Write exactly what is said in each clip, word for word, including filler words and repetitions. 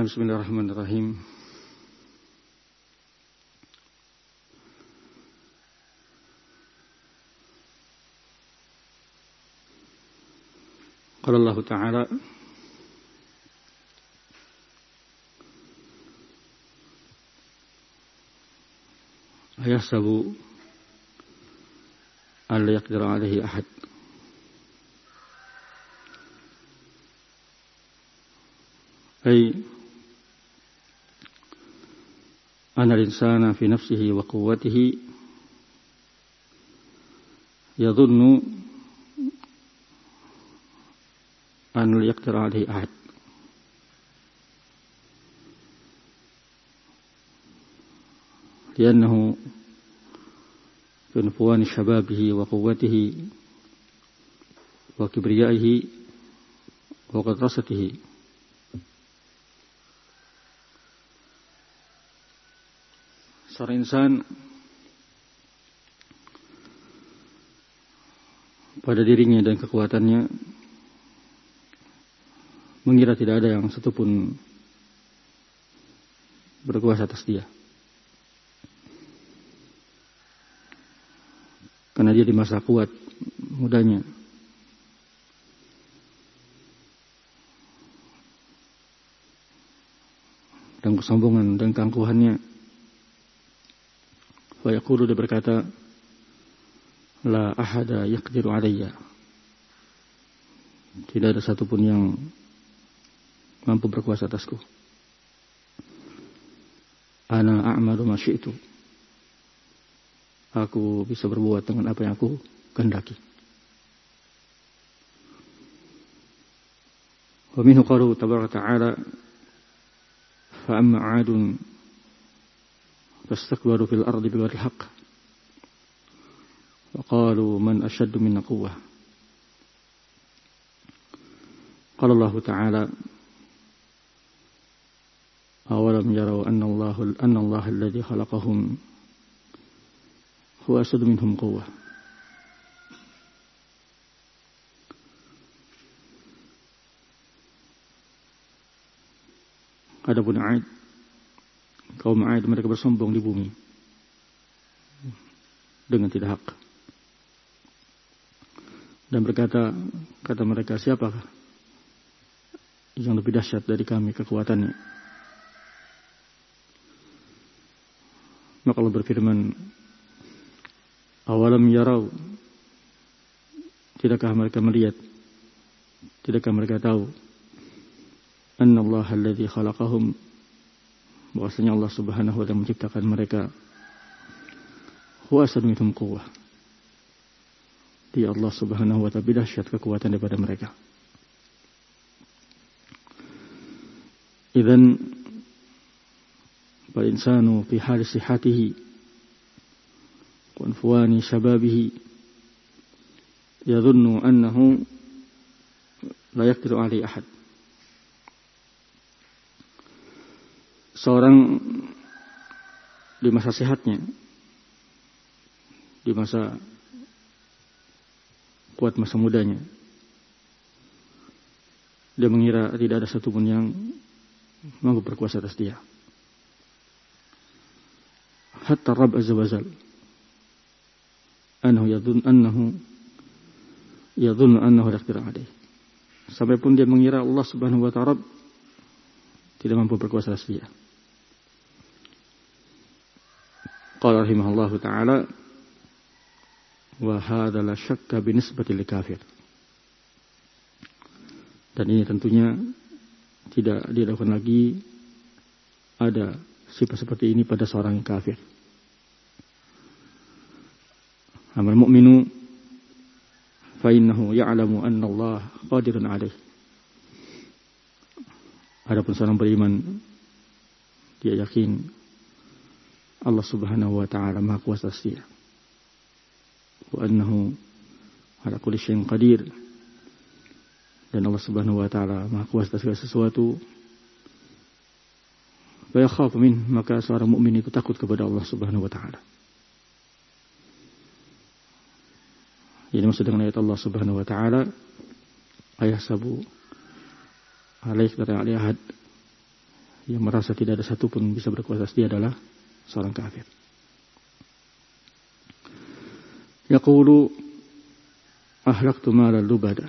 Bismillahirrahmanirrahim. Qala Allah Ta'ala ayahsabu an la yaqdiru alaihi ahad. Ay anna al-insana fi nafsihi wa quwwatihi yadhunnu an la yaqdiru alaihi ahad. لأنه في عنفوان شبابه وقوته وكبريائه وقدرته. Seorang insan pada dirinya dan kekuatannya mengira tidak ada yang satupun berkuasa atas dia. Karena dia di masa kuat mudanya. Dan kesombongan dan keangkuhannya. Wa yaqulu, dia berkata, la ahada yaqdiru alayya. Tidak ada satupun yang mampu berkuasa atasku. Ana a'malu ma syi'tu. Aku bisa berbuat dengan apa yang aku kehendaki. Wa minhu qalu tabaraka ta'ala fa amma 'adun fastakbaru fil ardi bighairi haqq wa qalu man ashaddu minna quwwah. Qala Allah Ta'ala awalam yarau anna Allah anna Allah alladhi khalaqahum huwa ashaddu minhum quwwah. Adapun 'Ad, kaum 'Ad, mereka bersombong di bumi dengan tidak hak. Dan berkata, kata mereka, siapakah yang lebih dahsyat dari kami kekuatannya? Maka Allah berfirman, awalam yarau, tidakkah mereka melihat, tidakkah mereka tahu, anna Allah alladhi khalaqahum, bahwasanya Allah Subhanahu wa ta'ala menciptakan mereka, huwa ashaddu minhum quwwah, dia Allah Subhanahu wa ta'ala dahsyat kekuatan daripada mereka. Idzan fal insanu fi hali sihhatihi وانفوان شبابه يظن أنه لا يقدر عليه أحد. Seorang di masa sehatnya, di masa kuat masa mudanya, dia mengira tidak ada satupun yang mampu berkuasa atas dia. Hatta Rabb Azza wa Jalla annahu yadhun annahu yadhun annahu la yaqdiru alayh. Sampai pun dia mengira Allah Subhanahu wa ta'ala tidak mampu berkuasa atas dia. Qala rahimahullahu ta'ala wa hadza la syakka binisbati lil kafir. Dan ini tentunya tidak dilakukan lagi ada sifat seperti ini pada seorang kafir. Amal mu'minu fa innahu ya'lamu anna Allah qadirun 'alaihi. Adapun seorang beriman, dia yakin Allah Subhanahu wa ta'ala Maha Kuasa atas dia. Wa annahu 'ala kulli syai'in qadir. Dan Allah Subhanahu wa ta'ala Maha Kuasa atas segala sesuatu. Wa yakhafu min, maka seorang mukmin itu takut kepada Allah Subhanahu wa ta'ala. Ini maksud dengan ayat Allah Subhanahu wa ta'ala ayahsabu alaik dari alihad, yang merasa tidak ada satupun bisa berkuasa atas dia adalah seorang kafir. Yaqulu ahlaktu mala lubada.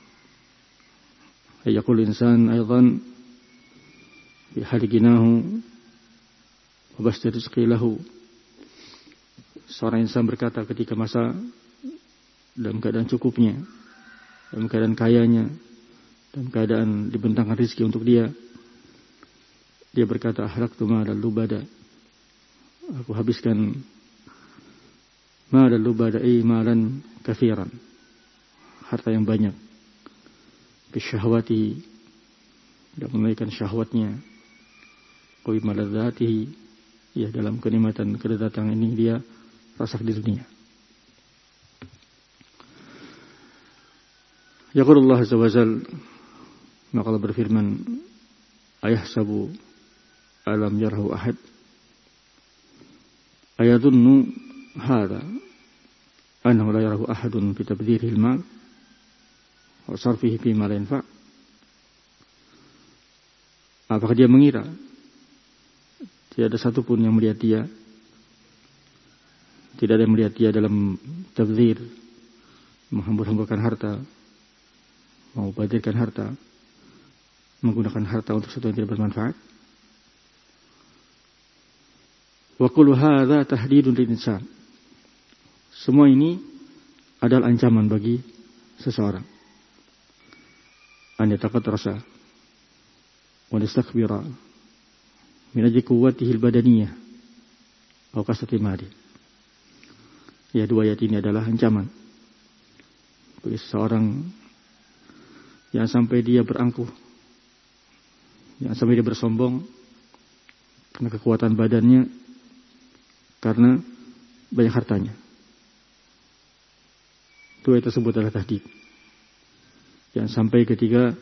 Yaqul insan aidan bi haliginahu wa basti rizqi lahu. Seorang insan berkata ketika masa dalam keadaan cukupnya, dalam keadaan kayanya, dalam keadaan dibentangkan rezeki untuk dia, dia berkata, ahlaktu ma'al lubada. Aku habiskan ma'al lubada, ay malan kathiran, harta yang banyak, bisyahwatihi, dan menunaikan syahwatnya, wa maladzatihi, ya dalam kenikmatan kedatangan ini dia rasak di dunia. Yaqulullah azza wa jalla, maka Allah berfirman, ayahsabu alam yarhu ahad, ayadunnu hadha annahu la yarahu ahadun fi tabdhirihi al-mal wa sarfihi fi ma la yanfa'. Apakah dia mengira tidak ada satupun yang melihat dia, tidak ada yang melihat dia dalam tabdzir, menghambur-hamburkan harta, membadirkan harta, menggunakan harta untuk sesuatu yang tidak bermanfaat? Wa kullu hadza tahdidun lil insan. Semua ini adalah ancaman bagi seseorang. An yataqaddasa wa yastakbira min ajli quwwatihi al-badaniyah aw kasrati mali. Ya, dua ayat ini adalah ancaman bagi seseorang yang sampai dia berangkuh, yang sampai dia bersombong karena kekuatan badannya, karena banyak hartanya. Dua ayat tersebut adalah tahdid. Yang sampai ketika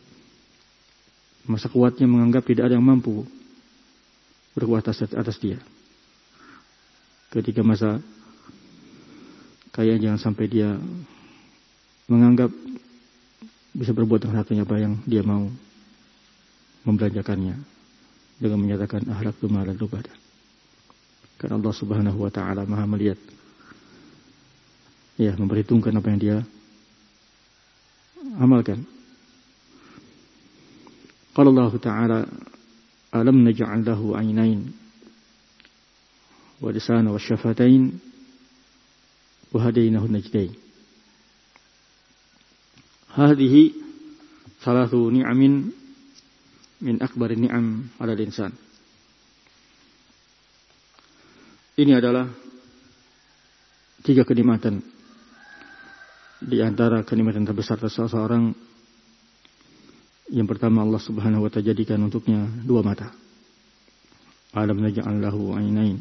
masa kuatnya menganggap tidak ada yang mampu berkuasa atas, atas dia. Ketika masa kaya, jangan sampai dia menganggap bisa berbuat dengan hartanya apa yang dia mau, membelanjakannya dengan menyatakan ahlaktu ma'al lubada. Karena Allah Subhanahu wa taala Maha melihat, ya, memperhitungkan apa yang dia amalkan. Qala Allah Ta'ala, alam naj'al lahu 'ainain wa lisana wa syafatain wa hadainahu najdain. Hadhihi thalathu ni'amin min akbari ni'am 'ala al-insan. Ini adalah tiga kenikmatan di antara kenikmatan terbesar seseorang. Yang pertama, Allah Subhanahu wa ta'ala jadikan untuknya dua mata. Alam naj'al lahu 'ainain.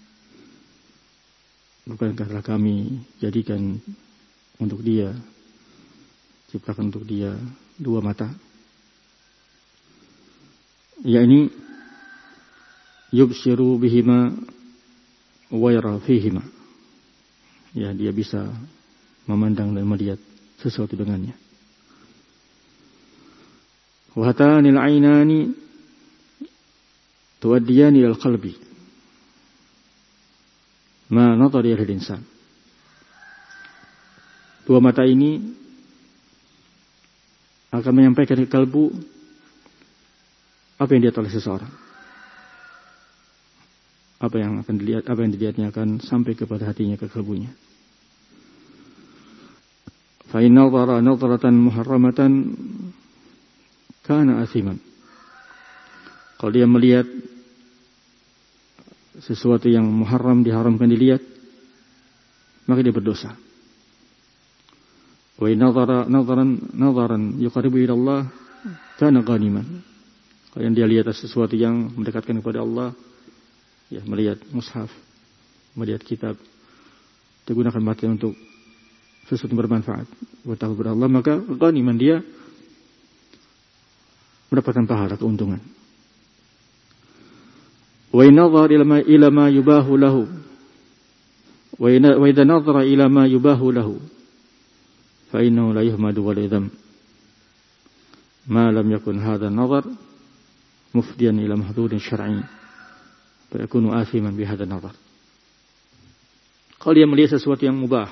Bukankah kami jadikan untuk dia, ciptakan untuk dia dua mata? Yakni yubsiru bihima wa yara fihima. Ya, dia bisa memandang dan melihat sesuatu dengannya. Wa hatanil 'ainani tuwaddiyani ilal qalbi ma nadhara ilal insan. Dua mata ini akan menyampaikan ke kalbu apa yang dilihat oleh seseorang. Apa yang akan dilihat, apa yang dilihatnya akan sampai kepada hatinya, ke kalbunya. Fa in nadhara nadhratan muharramatan kana athiman. Kalau dia melihat sesuatu yang muharram, diharamkan dilihat, maka dia berdosa. Wa in nadhara nadharan nadharan yuqarribu ila Allah kana ghaniman. Kalau yang dia lihat sesuatu yang mendekatkan kepada Allah, ya, melihat mushaf, melihat kitab, digunakan mata untuk sesuatu yang bermanfaat buat tahu kepada Allah, maka ghaniman, dia mendapatkan pahala, keuntungan. Wa in nadhara ila ma ila ma yubahu lahu wa idza nadhara ila ma yubahu lahu fa innahu la yuhmadu wa la yadham ma lam yakun hadha an-nadhar mufdiyan ila mahdhurin syar'i fa yakunu athiman bi hadzal nazar. Kalau dia melihat sesuatu yang mubah,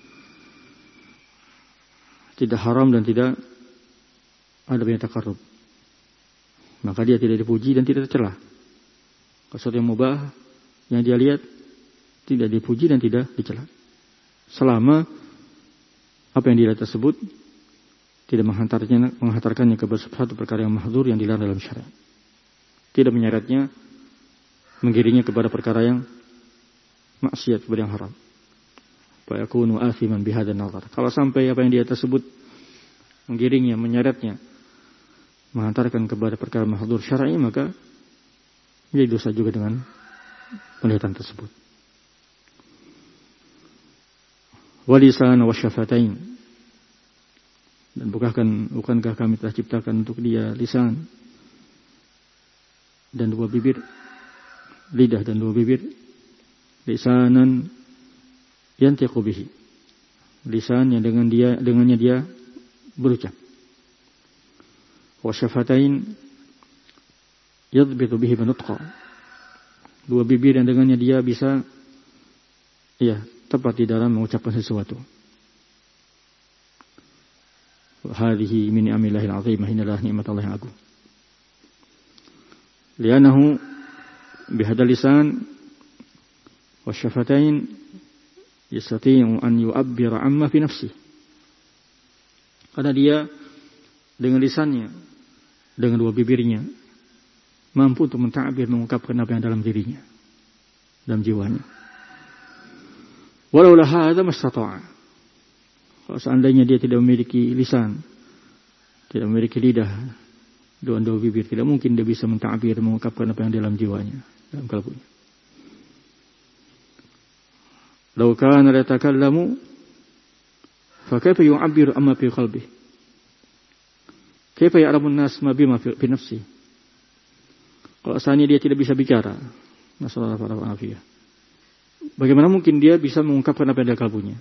tidak haram dan tidak ada banyak takarrub, maka dia tidak dipuji dan tidak tercela. Sesuatu yang mubah yang dia lihat tidak dipuji dan tidak dicela, selama apa yang dilihat tersebut tidak menghantarnya, menghantarkannya ke suatu perkara yang mahdzur yang dilarang dalam syariat, tidak menyeretnya, menggiringnya kepada perkara yang maksiat, kepada yang haram. Fa yakunu athiman bihadzal nazar. Kalau sampai apa yang dia tersebut menggiringnya, menyeretnya, menghantarkan kepada perkara mahdzur syar'i, maka menjadi dosa juga dengan penglihatan tersebut. Walisan wa syafatain. Dan bukankah, bukankah kami telah ciptakan untuk dia lisan dan dua bibir, lidah dan dua bibir. Lisanan yantiqu bihi, lisan yang dengan dia dengannya dia berucap. Wa syafatain yadbitu bihi nutqa, dua bibir yang dengannya dia bisa ya tepat di dalam mengucapkan sesuatu. Hadhihi min ni'amillahil 'azimah, inilah nikmat Allah yang agung. Li'annahu bihadzal lisan wa syafatain yastati'u an yu'abbira 'amma fi nafsihi. Karena dia dengan lisannya, dengan dua bibirnya, mampu untuk mentakbir, mengungkapkan apa yang dalam dirinya, dalam jiwanya. Walau la hadza mastata'a. Kalau seandainya dia tidak memiliki lisan, tidak memiliki lidah, dua dua bibir, tidak mungkin dia bisa mentakbir, mengungkapkan apa yang dalam jiwanya, dalam kalbunya. Law kana la yatakallamu fa kaifa yu'abbiru amma fi qalbihi? Kaifa ya'lamu an-nas ma bima fi nafsihi? Kalau seandainya dia tidak bisa bicara, nasallallahu alaihi wasallam, bagaimana mungkin dia bisa mengungkapkan apa yang dalam kalbunya?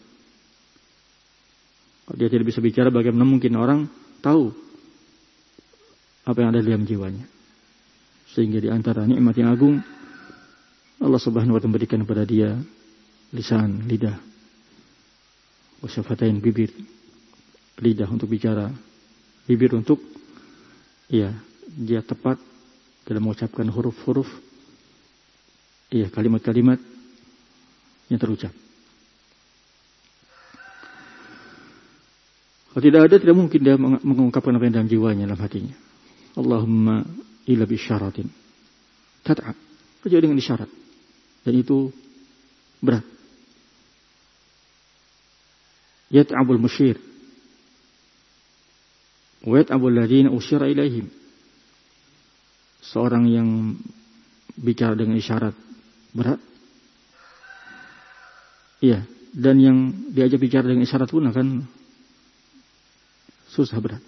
Kalau dia tidak bisa bicara, bagaimana mungkin orang tahu apa yang ada dalam jiwanya? Sehingga di antara nikmat yang agung, Allah Subhanahu wa taala memberikan kepada dia lisan, lidah, wasyafatain, bibir, lidah untuk bicara, bibir untuk ya dia tepat dalam mengucapkan huruf-huruf, ya kalimat-kalimat yang terucap. Kalau tidak ada, tidak mungkin dia mengungkapkan apa yang dalam jiwanya, dalam hatinya. Allahumma illa bisyaratin tat'ab, kecuali dengan isyarat, dan itu berat. Yat'abul musyir wa yat'abul ladzina usyira ilaihim. Seorang yang bicara dengan isyarat berat, iya, dan yang diajak bicara dengan isyarat pun akan susah, berat.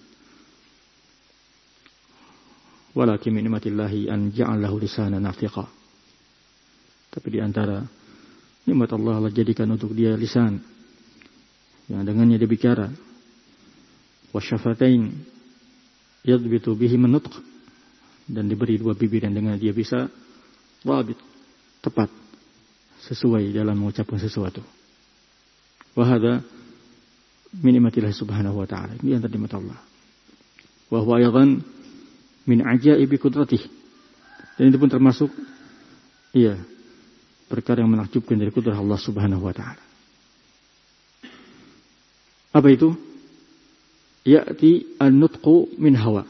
Walakin min nikmatillahi an ja'alahu lisanan nafiqa. Tapi di antara nikmat Allah, Allah jadikan untuk dia lisan yang dengannya dia bicara. Wasyafatain yadbitu bihi nutq, dan diberi dua bibir yang dengan dia bisa wabit, tepat, sesuai dalam mengucapkan sesuatu. Wa hadza min nikmatillah subhanahu wa ta'ala, ini antara nikmat Allah. Wa huwa aydan min ajaibi qudratih, dan itu pun termasuk iya perkara yang menakjubkan dari kudrah Allah subhanahu wa ta'ala. Apa itu? Ya'ti an-nutqu min hawa,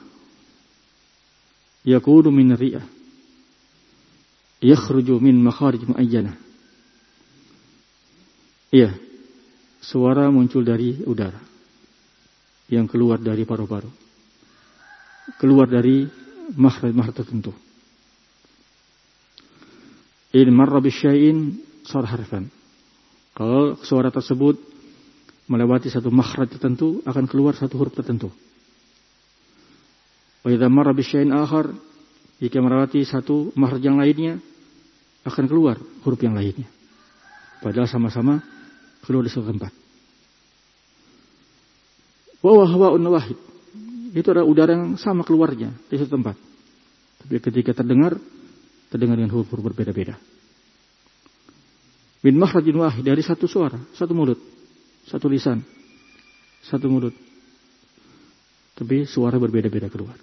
yakunu min ri'ah, yakhruju min makharij mu'ayyanah. Iya, suara muncul dari udara yang keluar dari paru-paru, keluar dari makhraj-makhraj tertentu. In marra bisyai'in sar harfan. Kalau suara tersebut melewati satu makhraj tertentu, akan keluar satu huruf tertentu. Wa idza marra bisyai'in akhar, jika melewati satu makhraj yang lainnya, akan keluar huruf yang lainnya. Padahal sama-sama keluar di satu tempat. Wa huwa hawa'un wahid. Itu adalah udara yang sama keluarnya di satu tempat. Tapi ketika terdengar, terdengar dengan huruf-huruf berbeda-beda. Min makhrajin wahid, dari satu suara, satu mulut, satu lisan, satu mulut. Tapi suara berbeda-beda keluar.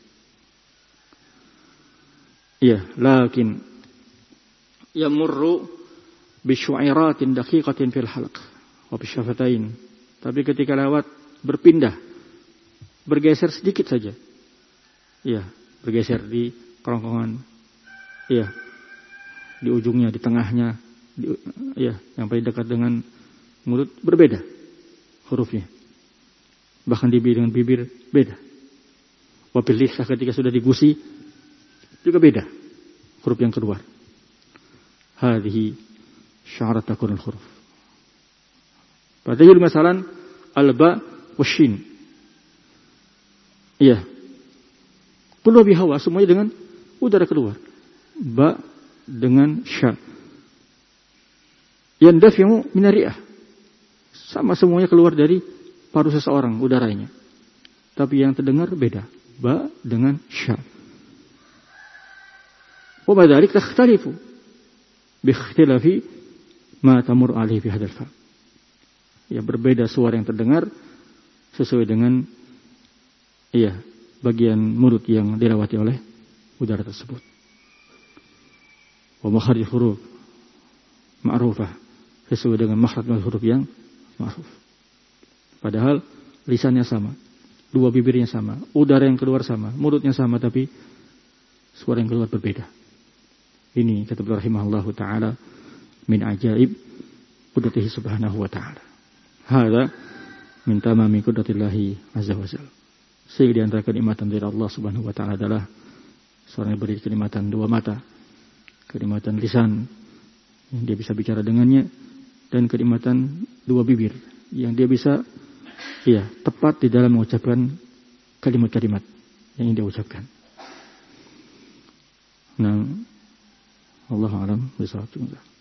Iya, lakin yamurru bisyu'iratin daqiqatin fil halq wa bisyafatain. Tapi ketika lewat berpindah, bergeser sedikit saja. Iya, bergeser di kerongkongan. Iya. Di ujungnya, di tengahnya, di, iya, yang paling dekat dengan mulut berbeda hurufnya. Bahkan di dengan bibir beda. Wabil lisan ketika sudah digusi juga beda huruf yang keluar. Hadhihi syarat takunul huruf. Padahal masalan alba washin. Iya. Keluar bihawa semuanya dengan udara keluar. Ba dengan sya. Yandafi'u min ar-ri'ah. Sama semuanya keluar dari paru seseorang udaranya. Tapi yang terdengar beda. Ba dengan sya. Wa badzalik takhtalifu bi ikhtilafi ma tamur alaihi fi hadzal fa. Ya, berbeda suara yang terdengar sesuai dengan iya, bagian mulut yang dilewati oleh udara tersebut. Wa makhraj huruf ma'rufah, sesuai dengan makhraj huruf yang ma'ruf. Padahal lisannya sama, dua bibirnya sama, udara yang keluar sama, mulutnya sama, tapi suara yang keluar berbeda. Ini kata beliau rahimahullahu taala min ajaib qudratihi subhanahu wa taala. Hada min tamami qudratillahi azza wa jalla. Sehingga di antara kenikmatan dari Allah subhanahu wa ta'ala adalah seorang yang beri kenikmatan dua mata, kenikmatan lisan yang dia bisa bicara dengannya, dan kenikmatan dua bibir yang dia bisa iya, tepat di dalam mengucapkan kalimat-kalimat yang ingin dia ucapkan. Nah, Allahu a'lam bishawab.